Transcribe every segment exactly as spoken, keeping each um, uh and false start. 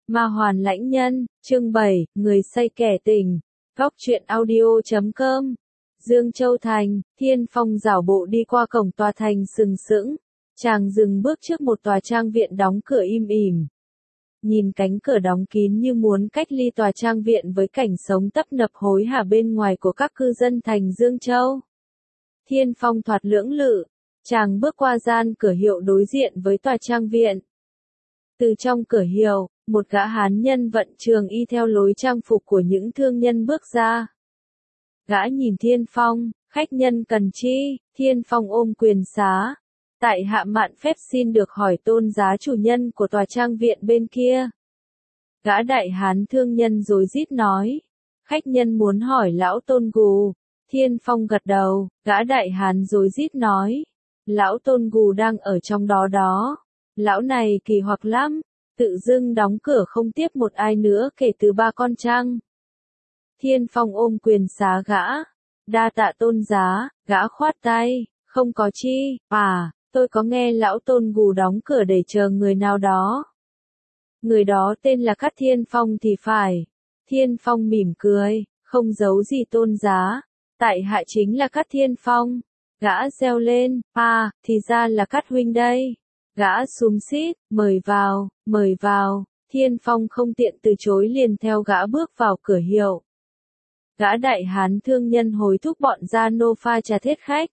Ma Hoàn Lãnh Nhân, chương bảy, người say kẻ tỉnh. Góc truyện audio chấm com. Dương Châu Thành, Thiên Phong dảo bộ đi qua cổng tòa thành sừng sững. Chàng dừng bước trước một tòa trang viện đóng cửa im ỉm. Nhìn cánh cửa đóng kín như muốn cách ly tòa trang viện với cảnh sống tấp nập hối hả bên ngoài của các cư dân thành Dương Châu. Thiên Phong thoạt lưỡng lự, chàng bước qua gian cửa hiệu đối diện với tòa trang viện. Từ trong cửa hiệu, một gã hán nhân vận trường y theo lối trang phục của những thương nhân bước ra. Gã nhìn Thiên Phong, khách nhân cần chi? Thiên Phong ôm quyền xá. Tại hạ mạn phép xin được hỏi tôn giá chủ nhân của tòa trang viện bên kia. Gã đại hán thương nhân rối rít nói. Khách nhân muốn hỏi lão Tôn Gù. Thiên Phong gật đầu, gã đại hán rối rít nói. Lão Tôn Gù đang ở trong đó đó. Lão này kỳ hoặc lắm. Tự dưng đóng cửa không tiếp một ai nữa kể từ ba con trăng. Thiên Phong ôm quyền xá gã. Đa tạ tôn giá, gã khoát tay, không có chi, à, tôi có nghe lão Tôn Gù đóng cửa để chờ người nào đó. Người đó tên là Cát Thiên Phong thì phải. Thiên Phong mỉm cười, không giấu gì tôn giá. Tại hạ chính là Cát Thiên Phong. Gã reo lên, à, thì ra là Cát huynh đây. Gã xúm xít, mời vào, mời vào. Thiên Phong không tiện từ chối liền theo gã bước vào cửa hiệu. Gã đại hán thương nhân hối thúc bọn gia nô pha trà thiết khách.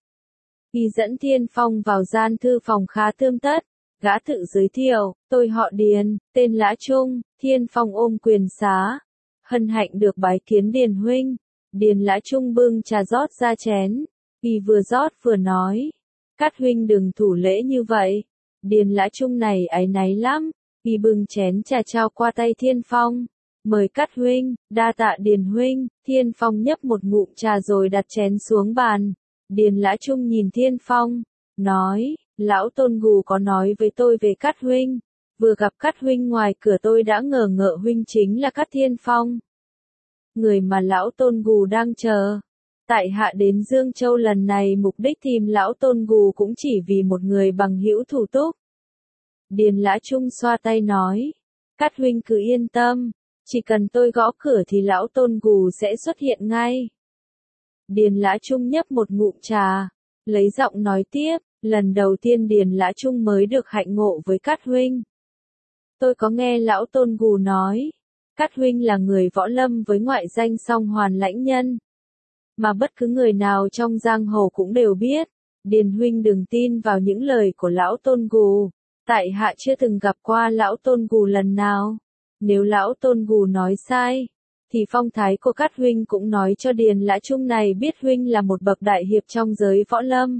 Y dẫn Thiên Phong vào gian thư phòng khá tươm tất. Gã tự giới thiệu, tôi họ Điền, tên Lã Trung. Thiên Phong ôm quyền xá. Hân hạnh được bái kiến Điền huynh. Điền Lã Trung bưng trà rót ra chén. Y vừa rót vừa nói. Cát huynh đừng thủ lễ như vậy. Điền Lã Trung này áy náy lắm. Y bưng chén trà trao qua tay Thiên Phong. Mời Cát huynh, đa tạ Điền huynh. Thiên Phong nhấp một ngụm trà rồi đặt chén xuống bàn. Điền Lã Trung nhìn Thiên Phong, nói, lão Tôn Gù có nói với tôi về Cát huynh. Vừa gặp Cát huynh ngoài cửa tôi đã ngờ ngợ huynh chính là Cát Thiên Phong. Người mà lão Tôn Gù đang chờ. Tại hạ đến Dương Châu lần này mục đích tìm lão Tôn Gù cũng chỉ vì một người bằng hữu thủ túc. Điền Lã Trung xoa tay nói, Cát huynh cứ yên tâm, chỉ cần tôi gõ cửa thì lão Tôn Gù sẽ xuất hiện ngay. Điền Lã Trung nhấp một ngụm trà, lấy giọng nói tiếp, lần đầu tiên Điền Lã Trung mới được hạnh ngộ với Cát huynh. Tôi có nghe lão Tôn Gù nói, Cát huynh là người võ lâm với ngoại danh Song Hoàn Lãnh Nhân. Mà bất cứ người nào trong giang hồ cũng đều biết, Điền huynh đừng tin vào những lời của lão Tôn Gù. Tại hạ chưa từng gặp qua lão Tôn Gù lần nào. Nếu lão Tôn Gù nói sai, thì phong thái của Cát huynh cũng nói cho Điền Lã Trung này biết huynh là một bậc đại hiệp trong giới võ lâm.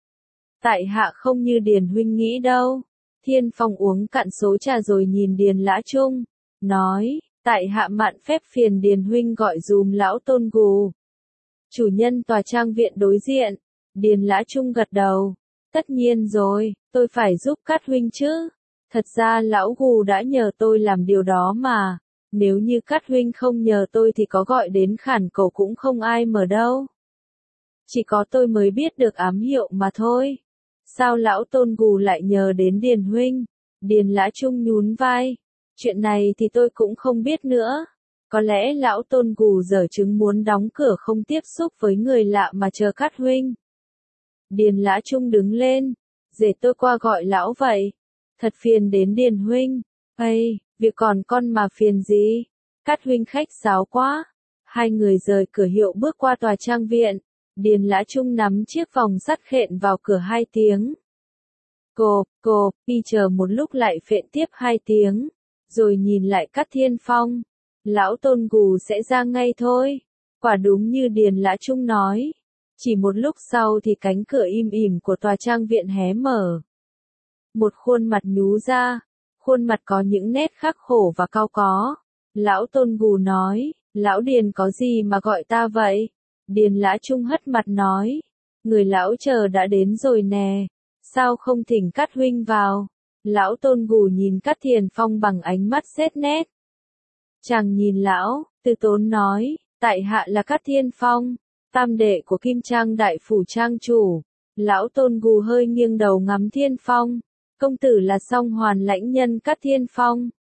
Tại hạ không như Điền huynh nghĩ đâu. Thiên Phong uống cạn số trà rồi nhìn Điền Lã Trung, nói, tại hạ mạn phép phiền Điền huynh gọi dùm lão Tôn Gù. Chủ nhân tòa trang viện đối diện. Điền Lã Trung gật đầu. Tất nhiên rồi, tôi phải giúp Cát huynh chứ. Thật ra lão Gù đã nhờ tôi làm điều đó mà. Nếu như Cát huynh không nhờ tôi thì có gọi đến khản cầu cũng không ai mở đâu. Chỉ có tôi mới biết được ám hiệu mà thôi. Sao lão Tôn Gù lại nhờ đến Điền huynh? Điền Lã Trung nhún vai. Chuyện này thì tôi cũng không biết nữa. Có lẽ lão Tôn Gù giở chứng muốn đóng cửa không tiếp xúc với người lạ mà chờ Cát huynh. Điền Lã Trung đứng lên. Để tôi qua gọi lão vậy. Thật phiền đến Điền huynh. Ây, việc còn con mà phiền gì? Cát huynh khách sáo quá. Hai người rời cửa hiệu bước qua tòa trang viện. Điền Lã Trung nắm chiếc vòng sắt khện vào cửa hai tiếng. Cộp, cộp, y chờ một lúc lại phện tiếp hai tiếng. Rồi nhìn lại Cát Thiên Phong. Lão Tôn Gù sẽ ra ngay thôi. Quả đúng như Điền Lã Trung nói. Chỉ một lúc sau thì cánh cửa im ỉm của tòa trang viện hé mở. Một khuôn mặt nhú ra. Khuôn mặt có những nét khắc khổ và cau có. Lão Tôn Gù nói, lão Điền có gì mà gọi ta vậy? Điền Lã Trung hất mặt nói, người lão chờ đã đến rồi nè. Sao không thỉnh Cát huynh vào? Lão Tôn Gù nhìn Cát Thiên Phong bằng ánh mắt sét nét. Chàng nhìn lão, từ tốn nói, tại hạ là Cát Thiên Phong, tam đệ của Kim Trang đại phủ trang chủ. Lão Tôn Gù hơi nghiêng đầu ngắm Thiên Phong. Công tử là Song Hoàn Lãnh Nhân Cát Thiên Phong.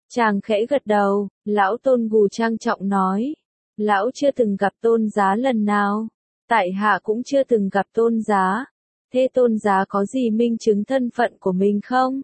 Chàng khẽ gật đầu, lão tôn gù trang trọng nói. Lão chưa từng gặp tôn giá lần nào. Tại hạ cũng chưa từng gặp tôn giá. Thế tôn giá có gì minh chứng thân phận của mình không?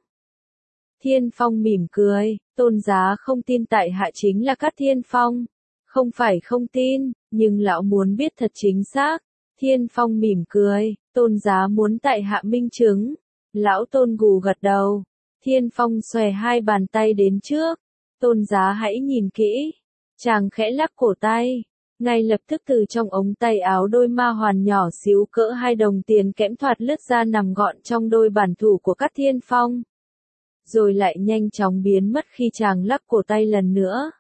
Thiên Phong mỉm cười, tôn giá không tin tại hạ chính là Cát Thiên Phong. Không phải không tin, nhưng lão muốn biết thật chính xác. Thiên Phong mỉm cười, tôn giá muốn tại hạ minh chứng. Lão tôn gù gật đầu. Thiên Phong xòe hai bàn tay đến trước. Tôn giá hãy nhìn kỹ. Chàng khẽ lắc cổ tay. Ngay lập tức từ trong ống tay áo đôi ma hoàn nhỏ xíu cỡ hai đồng tiền kẽm thoạt lướt ra nằm gọn trong đôi bản thủ của Cát Thiên Phong. Rồi lại nhanh chóng biến mất khi chàng lắc cổ tay lần nữa.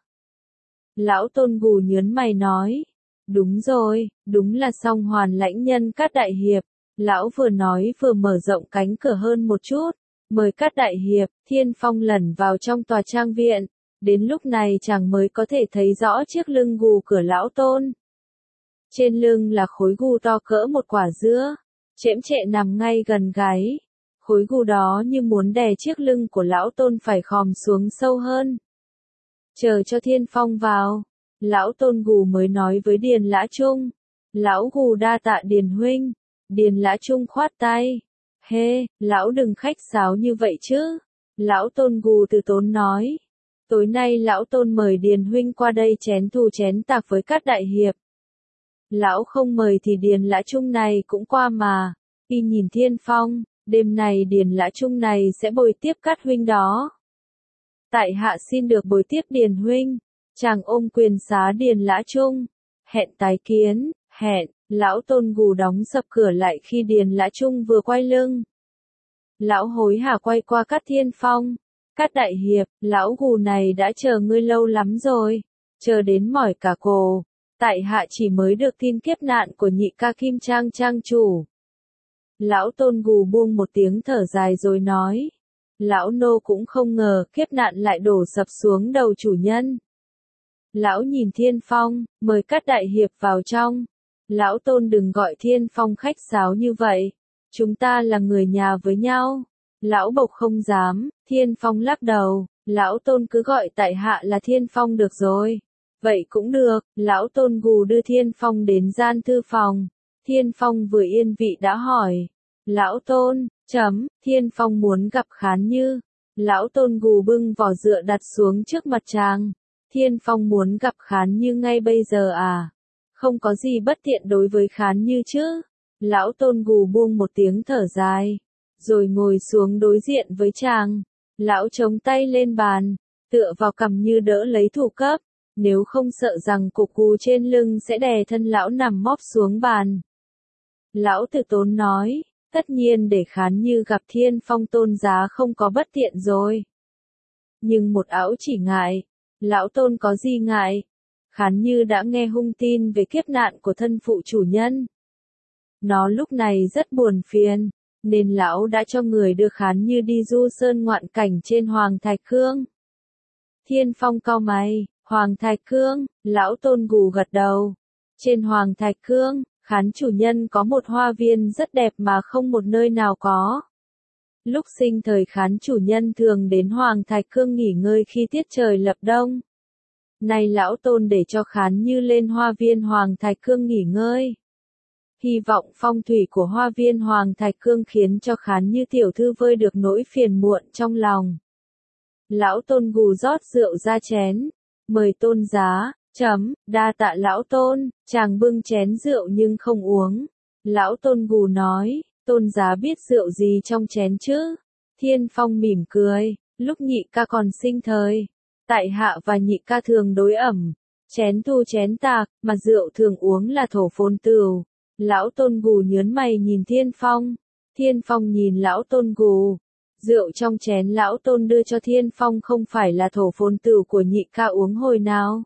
Lão tôn gù nhớn mày nói. Đúng rồi, đúng là song hoàn lãnh nhân Cát đại hiệp. Lão vừa nói vừa mở rộng cánh cửa hơn một chút. Mời Cát đại hiệp. Thiên Phong lẩn vào trong tòa trang viện. Đến lúc này chàng mới có thể thấy rõ chiếc lưng gù của lão tôn. Trên lưng là khối gù to cỡ một quả dứa. Chễm chệ nằm ngay gần gáy. Khối gù đó như muốn đè chiếc lưng của lão tôn phải khòm xuống sâu hơn. Chờ cho Thiên Phong vào. Lão tôn gù mới nói với Điền Lã Trung. Lão gù đa tạ Điền huynh. Điền Lã Trung khoát tay. Hê, lão đừng khách sáo như vậy chứ. Lão tôn gù từ tốn nói. Tối nay lão tôn mời Điền huynh qua đây chén thù chén tạc với Cát đại hiệp. Lão không mời thì Điền Lã Trung này cũng qua mà. Y nhìn Thiên Phong, đêm này Điền Lã Trung này sẽ bồi tiếp Cát huynh đó. Tại hạ xin được bồi tiếp Điền huynh. Chàng ôm quyền xá Điền Lã Trung. Hẹn tái kiến, hẹn. Lão tôn gù đóng sập cửa lại khi Điền Lã Trung vừa quay lưng. Lão hối hả quay qua Cát Thiên Phong. Cát đại hiệp, lão gù này đã chờ ngươi lâu lắm rồi. Chờ đến mỏi cả cổ. Tại hạ chỉ mới được tin kiếp nạn của nhị ca Kim Trang trang chủ. Lão tôn gù buông một tiếng thở dài rồi nói. Lão nô cũng không ngờ kiếp nạn lại đổ sập xuống đầu chủ nhân. Lão nhìn Thiên Phong, mời Cát đại hiệp vào trong. Lão tôn đừng gọi Thiên Phong khách sáo như vậy. Chúng ta là người nhà với nhau. Lão bộc không dám. Thiên Phong lắc đầu. Lão tôn cứ gọi tại hạ là Thiên Phong được rồi. Vậy cũng được. Lão tôn gù đưa Thiên Phong đến gian thư phòng. Thiên Phong vừa yên vị đã hỏi. Lão tôn, chấm, Thiên Phong muốn gặp Khán Như. Lão tôn gù bưng vỏ dựa đặt xuống trước mặt chàng. Thiên Phong muốn gặp Khán Như ngay bây giờ à? Không có gì bất tiện đối với Khán Như chứ? Lão tôn gù buông một tiếng thở dài. Rồi ngồi xuống đối diện với chàng. Lão chống tay lên bàn. Tựa vào cằm như đỡ lấy thủ cấp. Nếu không sợ rằng cục gù trên lưng sẽ đè thân lão nằm móp xuống bàn. Lão từ tốn nói. Tất nhiên để Khán Như gặp Thiên Phong tôn giá không có bất tiện rồi. Nhưng một ảo chỉ ngại. Lão tôn có gì ngại? Khán Như đã nghe hung tin về kiếp nạn của thân phụ chủ nhân. Nó lúc này rất buồn phiền, nên lão đã cho người đưa Khán Như đi du sơn ngoạn cảnh trên Hoàng Thạch Cương. Thiên Phong cau mày, Hoàng Thạch Cương, lão tôn gù gật đầu. Trên Hoàng Thạch Cương, Khán chủ nhân có một hoa viên rất đẹp mà không một nơi nào có. Lúc sinh thời Khán chủ nhân thường đến Hoàng Thạch Cương nghỉ ngơi khi tiết trời lập đông. Nay lão tôn để cho Khán Như lên hoa viên Hoàng Thạch Cương nghỉ ngơi. Hy vọng phong thủy của hoa viên Hoàng Thạch Cương khiến cho Khán Như tiểu thư vơi được nỗi phiền muộn trong lòng. Lão tôn gù rót rượu ra chén. Mời tôn giá, chấm, đa tạ lão tôn. Chàng bưng chén rượu nhưng không uống. Lão tôn gù nói, tôn giá biết rượu gì trong chén chứ? Thiên Phong mỉm cười, lúc nhị ca còn sinh thời. Tại hạ và nhị ca thường đối ẩm. Chén thu chén tạc, mà rượu thường uống là thổ phồn tửu. Lão tôn gù nhớn mày nhìn Thiên Phong. Thiên Phong nhìn lão tôn gù. Rượu trong chén lão tôn đưa cho Thiên Phong không phải là thổ phồn tửu của nhị ca uống hồi nào.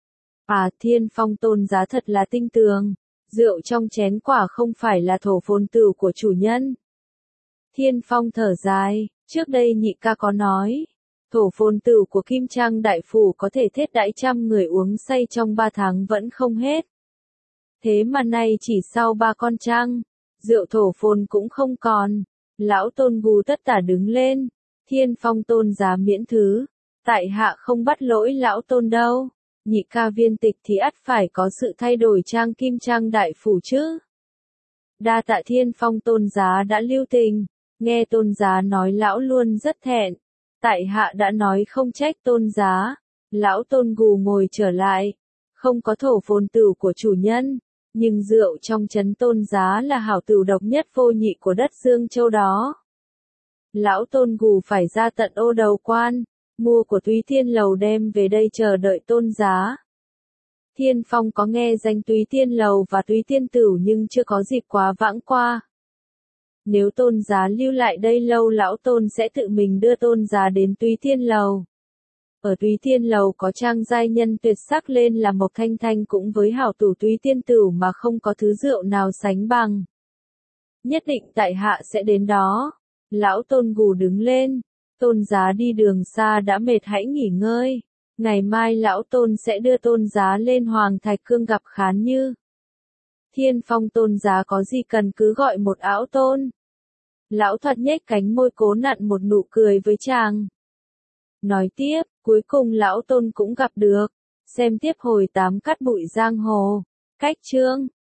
À, Thiên Phong tôn giá thật là tinh tường. Rượu trong chén quả không phải là thổ phồn tửu của chủ nhân. Thiên Phong thở dài, trước đây nhị ca có nói. Thổ phồn tửu của Kim Trang đại phủ có thể thiết đãi trăm người uống say trong ba tháng vẫn không hết. Thế mà nay chỉ sau ba con trăng, rượu thổ phồn cũng không còn. Lão tôn gù tất tả đứng lên. Thiên Phong tôn giá miễn thứ. Tại hạ không bắt lỗi lão tôn đâu. Nhị ca viên tịch thì ắt phải có sự thay đổi trang kim trang đại phủ chứ. Đa tạ Thiên Phong tôn giá đã lưu tình. Nghe tôn giá nói lão luôn rất thẹn. Tại hạ đã nói không trách tôn giá. Lão tôn gù ngồi trở lại. Không có thổ phồn tử của chủ nhân. Nhưng rượu trong trấn tôn giá là hảo tửu độc nhất vô nhị của đất Dương Châu đó. Lão tôn gù phải ra tận ô đầu quan. Mua của Túy Tiên Lầu đem về đây chờ đợi tôn giá. Thiên Phong có nghe danh Túy Tiên Lầu và Túy Tiên Tử nhưng chưa có dịp quá vãng qua. Nếu tôn giá lưu lại đây lâu lão tôn sẽ tự mình đưa tôn giá đến Túy Tiên Lầu. Ở Túy Tiên Lầu có trang giai nhân tuyệt sắc lên là Mộc Thanh Thanh cũng với hảo tủ Túy Tiên Tử mà không có thứ rượu nào sánh bằng. Nhất định tại hạ sẽ đến đó. Lão tôn gù đứng lên. Tôn giá đi đường xa đã mệt hãy nghỉ ngơi. Ngày mai lão tôn sẽ đưa tôn giá lên Hoàng Thạch Cương gặp Khán Như. Thiên Phong tôn giá có gì cần cứ gọi một ảo tôn. Lão Thuật nhếch cánh môi cố nặn một nụ cười với chàng. Nói tiếp, cuối cùng lão tôn cũng gặp được. Xem tiếp hồi tám cắt bụi giang hồ. Cách chương.